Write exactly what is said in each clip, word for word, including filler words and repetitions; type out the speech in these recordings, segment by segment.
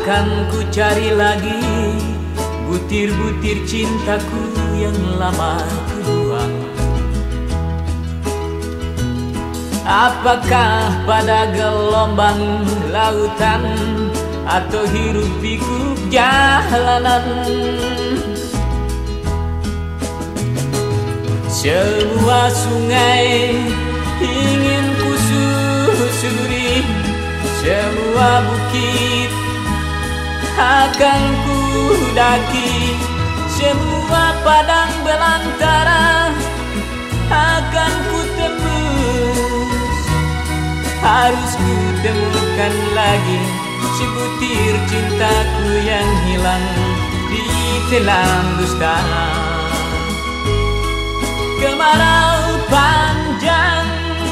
Akan ku cari lagi butir-butir cintaku yang lama ku buang. Apakah pada gelombang lautan atau hiruk pikuk jalanan, semua sungai ingin ku susuri, semua bukit akan ku daki, semua padang belantara akan ku tembus. Harus ku temukan lagi sebutir cintaku yang hilang di telan dusta. Kemarau panjang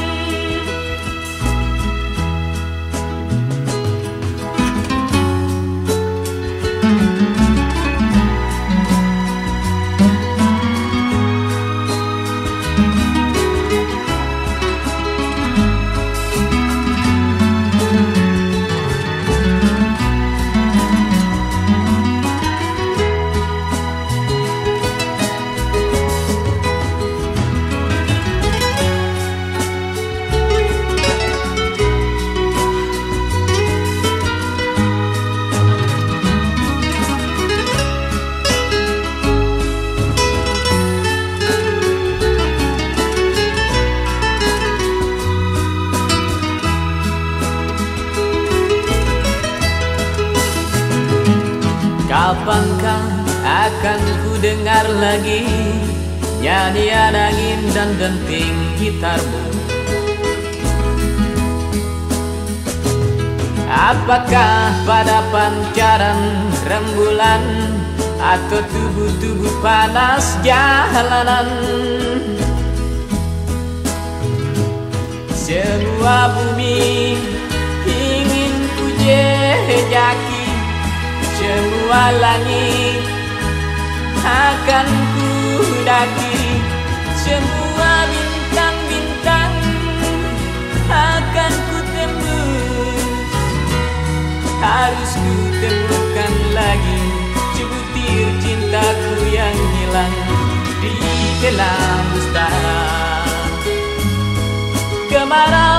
kapankah akan ku dengar lagi nyanyian angin dan denting gitarmu? Apakah pada pancaran rembulan atau tubuh-tubuh panas jalanan, semua bumi ingin ku jejaki, semua langit akan ku daki, semua bintang-bintang akan ku tembus. Harus ku temukan lagi sebutir cintaku yang hilang di telan dusta. Kemarau